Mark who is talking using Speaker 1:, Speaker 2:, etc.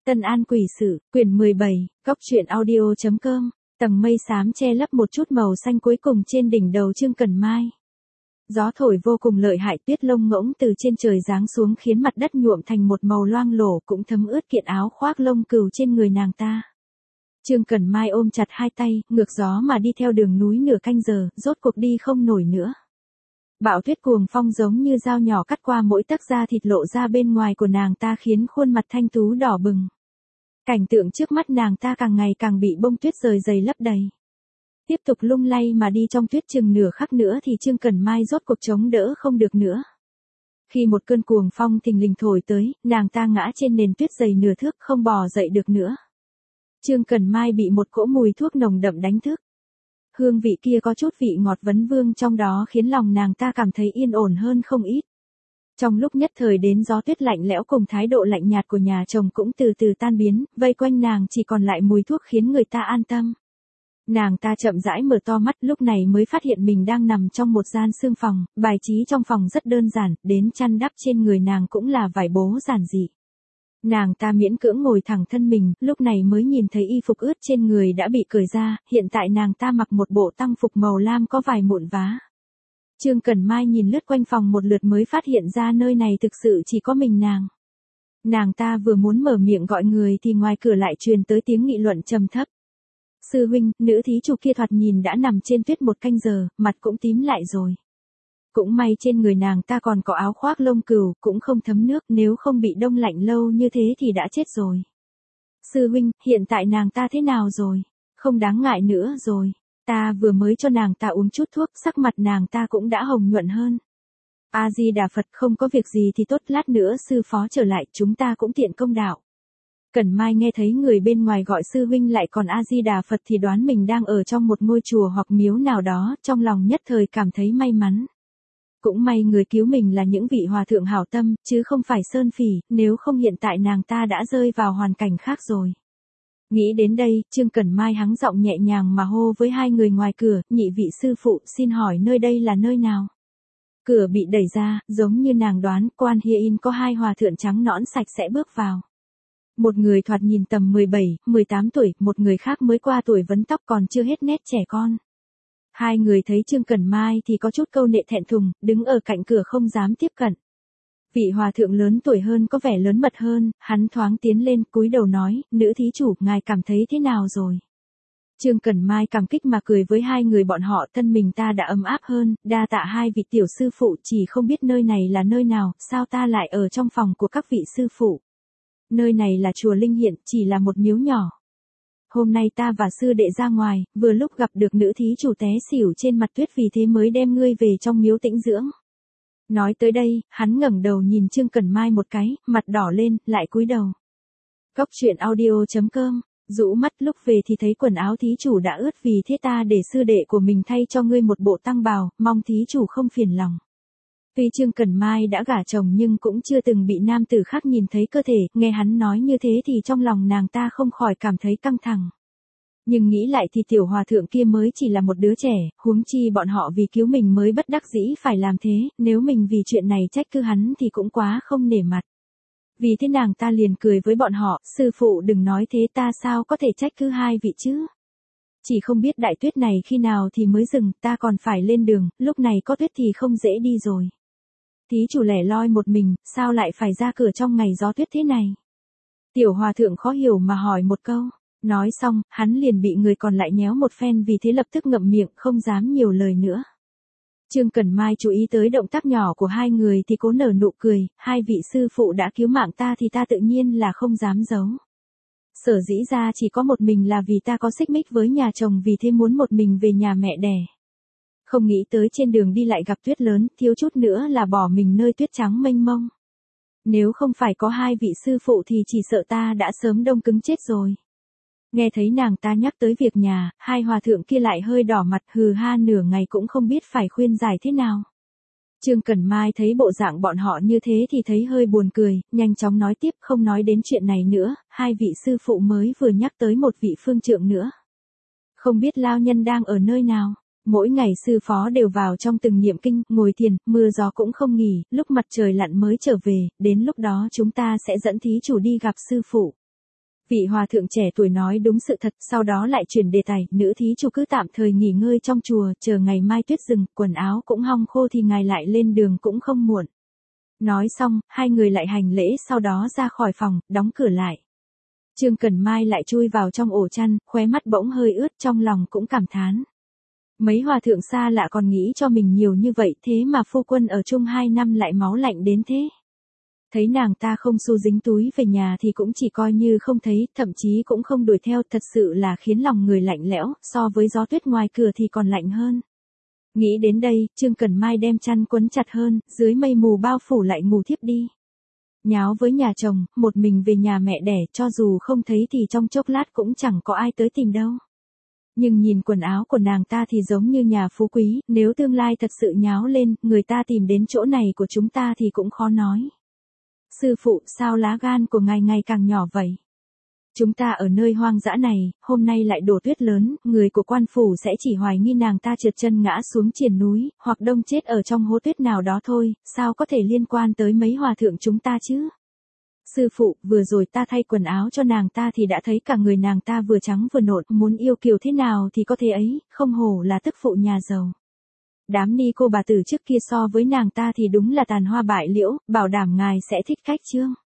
Speaker 1: Tân An Quỷ Sự, quyển 17, góc truyện audio.com, tầng mây xám che lấp một chút màu xanh cuối cùng trên đỉnh đầu Trương Cần Mai. Gió thổi vô cùng lợi hại, tuyết lông ngỗng từ trên trời giáng xuống khiến mặt đất nhuộm thành một màu loang lổ, cũng thấm ướt kiện áo khoác lông cừu trên người nàng ta. Trương Cần Mai ôm chặt hai tay, ngược gió mà đi theo đường núi nửa canh giờ, rốt cuộc đi không nổi nữa. Bão tuyết cuồng phong giống như dao nhỏ cắt qua mỗi tấc da thịt lộ ra bên ngoài của nàng ta, khiến khuôn mặt thanh tú đỏ bừng. Cảnh tượng trước mắt nàng ta càng ngày càng bị bông tuyết rời dày lấp đầy. Tiếp tục lung lay mà đi trong tuyết chừng nửa khắc nữa thì Trương Cần Mai rốt cuộc chống đỡ không được nữa. Khi một cơn cuồng phong thình lình thổi tới, nàng ta ngã trên nền tuyết dày nửa thước, không bò dậy được nữa. Trương Cần Mai bị một cỗ mùi thuốc nồng đậm đánh thức. Hương vị kia có chút vị ngọt vấn vương trong đó, khiến lòng nàng ta cảm thấy yên ổn hơn không ít. Trong lúc nhất thời đến gió tuyết lạnh lẽo cùng thái độ lạnh nhạt của nhà chồng cũng từ từ tan biến, vây quanh nàng chỉ còn lại mùi thuốc khiến người ta an tâm. Nàng ta chậm rãi mở to mắt, lúc này mới phát hiện mình đang nằm trong một gian xương phòng, bài trí trong phòng rất đơn giản, đến chăn đắp trên người nàng cũng là vải bố giản dị. Nàng ta miễn cưỡng ngồi thẳng thân mình, lúc này mới nhìn thấy y phục ướt trên người đã bị cởi ra, hiện tại nàng ta mặc một bộ tang phục màu lam có vài mụn vá. Trương Cần Mai nhìn lướt quanh phòng một lượt mới phát hiện ra nơi này thực sự chỉ có mình nàng. Nàng ta vừa muốn mở miệng gọi người thì ngoài cửa lại truyền tới tiếng nghị luận trầm thấp. Sư huynh, nữ thí chủ kia thoạt nhìn đã nằm trên tuyết một canh giờ, mặt cũng tím lại rồi. Cũng may trên người nàng ta còn có áo khoác lông cừu, cũng không thấm nước, nếu không bị đông lạnh lâu như thế thì đã chết rồi. Sư huynh, hiện tại nàng ta thế nào rồi? Không đáng ngại nữa rồi. Ta vừa mới cho nàng ta uống chút thuốc, sắc mặt nàng ta cũng đã hồng nhuận hơn. A Di Đà Phật, không có việc gì thì tốt, lát nữa sư phó trở lại, chúng ta cũng tiện công đạo. Cần Mai nghe thấy người bên ngoài gọi sư huynh lại còn A Di Đà Phật thì đoán mình đang ở trong một ngôi chùa hoặc miếu nào đó, trong lòng nhất thời cảm thấy may mắn. Cũng may người cứu mình là những vị hòa thượng hảo tâm, chứ không phải sơn phỉ, nếu không hiện tại nàng ta đã rơi vào hoàn cảnh khác rồi. Nghĩ đến đây, Trương Cần Mai hắng giọng nhẹ nhàng mà hô với hai người ngoài cửa, nhị vị sư phụ, xin hỏi nơi đây là nơi nào? Cửa bị đẩy ra, giống như nàng đoán, Quan Hiên có hai hòa thượng trắng nõn sạch sẽ bước vào. Một người thoạt nhìn tầm 17, 18 tuổi, một người khác mới qua tuổi vấn tóc còn chưa hết nét trẻ con. Hai người thấy Trương Cần Mai thì có chút câu nệ thẹn thùng, đứng ở cạnh cửa không dám tiếp cận. Vị hòa thượng lớn tuổi hơn có vẻ lớn mật hơn, hắn thoáng tiến lên, cúi đầu nói, nữ thí chủ, ngài cảm thấy thế nào rồi? Trương Cần Mai cảm kích mà cười với hai người bọn họ, thân mình ta đã ấm áp hơn, đa tạ hai vị tiểu sư phụ, chỉ không biết nơi này là nơi nào, sao ta lại ở trong phòng của các vị sư phụ? Nơi này là chùa Linh Hiện, chỉ là một miếu nhỏ. Hôm nay ta và sư đệ ra ngoài, vừa lúc gặp được nữ thí chủ té xỉu trên mặt tuyết, vì thế mới đem ngươi về trong miếu tĩnh dưỡng. Nói tới đây, hắn ngẩng đầu nhìn Trương Cần Mai một cái, mặt đỏ lên, lại cúi đầu. Góc truyện audio.com, rũ mắt lúc về thì thấy quần áo thí chủ đã ướt, vì thế ta để sư đệ của mình thay cho ngươi một bộ tang bào, mong thí chủ không phiền lòng. Tuy Trương Cần Mai đã gả chồng nhưng cũng chưa từng bị nam tử khác nhìn thấy cơ thể, nghe hắn nói như thế thì trong lòng nàng ta không khỏi cảm thấy căng thẳng. Nhưng nghĩ lại thì tiểu hòa thượng kia mới chỉ là một đứa trẻ, huống chi bọn họ vì cứu mình mới bất đắc dĩ phải làm thế, nếu mình vì chuyện này trách cứ hắn thì cũng quá không nể mặt. Vì thế nàng ta liền cười với bọn họ, sư phụ đừng nói thế, ta sao có thể trách cứ hai vị chứ? Chỉ không biết đại tuyết này khi nào thì mới dừng, ta còn phải lên đường, lúc này có tuyết thì không dễ đi rồi. Thí chủ lẻ loi một mình, sao lại phải ra cửa trong ngày gió tuyết thế này? Tiểu hòa thượng khó hiểu mà hỏi một câu. Nói xong, hắn liền bị người còn lại nhéo một phen, vì thế lập tức ngậm miệng, không dám nhiều lời nữa. Trương Cần Mai chú ý tới động tác nhỏ của hai người thì cố nở nụ cười, hai vị sư phụ đã cứu mạng ta thì ta tự nhiên là không dám giấu. Sở dĩ ra chỉ có một mình là vì ta có xích mích với nhà chồng, vì thế muốn một mình về nhà mẹ đẻ. Không nghĩ tới trên đường đi lại gặp tuyết lớn, thiếu chút nữa là bỏ mình nơi tuyết trắng mênh mông. Nếu không phải có hai vị sư phụ thì chỉ sợ ta đã sớm đông cứng chết rồi. Nghe thấy nàng ta nhắc tới việc nhà, hai hòa thượng kia lại hơi đỏ mặt, hừ ha nửa ngày cũng không biết phải khuyên giải thế nào. Trương Cần Mai thấy bộ dạng bọn họ như thế thì thấy hơi buồn cười, nhanh chóng nói tiếp, không nói đến chuyện này nữa, hai vị sư phụ mới vừa nhắc tới một vị phương trượng nữa. Không biết lao nhân đang ở nơi nào? Mỗi ngày sư phó đều vào trong từng niệm kinh, ngồi thiền, mưa gió cũng không nghỉ, lúc mặt trời lặn mới trở về, đến lúc đó chúng ta sẽ dẫn thí chủ đi gặp sư phụ. Vị hòa thượng trẻ tuổi nói đúng sự thật, sau đó lại chuyển đề tài, nữ thí chủ cứ tạm thời nghỉ ngơi trong chùa, chờ ngày mai tuyết dừng, quần áo cũng hong khô thì ngài lại lên đường cũng không muộn. Nói xong, hai người lại hành lễ sau đó ra khỏi phòng, đóng cửa lại. Trương Cẩn Mai lại chui vào trong ổ chăn, khóe mắt bỗng hơi ướt, trong lòng cũng cảm thán. Mấy hòa thượng xa lạ còn nghĩ cho mình nhiều như vậy, thế mà phu quân ở chung 2 năm lại máu lạnh đến thế. Thấy nàng ta không xu dính túi về nhà thì cũng chỉ coi như không thấy, thậm chí cũng không đuổi theo, thật sự là khiến lòng người lạnh lẽo, so với gió tuyết ngoài cửa thì còn lạnh hơn. Nghĩ đến đây, Trương Cẩn Mai đem chăn quấn chặt hơn, dưới mây mù bao phủ lại ngủ thiếp đi. Nháo với nhà chồng, một mình về nhà mẹ đẻ, cho dù không thấy thì trong chốc lát cũng chẳng có ai tới tìm đâu. Nhưng nhìn quần áo của nàng ta thì giống như nhà phú quý, nếu tương lai thật sự nháo lên, người ta tìm đến chỗ này của chúng ta thì cũng khó nói. Sư phụ, sao lá gan của ngài ngày càng nhỏ vậy? Chúng ta ở nơi hoang dã này, hôm nay lại đổ tuyết lớn, người của quan phủ sẽ chỉ hoài nghi nàng ta trượt chân ngã xuống triền núi, hoặc đông chết ở trong hố tuyết nào đó thôi, sao có thể liên quan tới mấy hòa thượng chúng ta chứ? Sư phụ, vừa rồi ta thay quần áo cho nàng ta thì đã thấy cả người nàng ta vừa trắng vừa nộn, muốn yêu kiều thế nào thì có thế ấy, không hổ là tức phụ nhà giàu. Đám ni cô bà tử trước kia so với nàng ta thì đúng là tàn hoa bại liễu, bảo đảm ngài sẽ thích cách chương.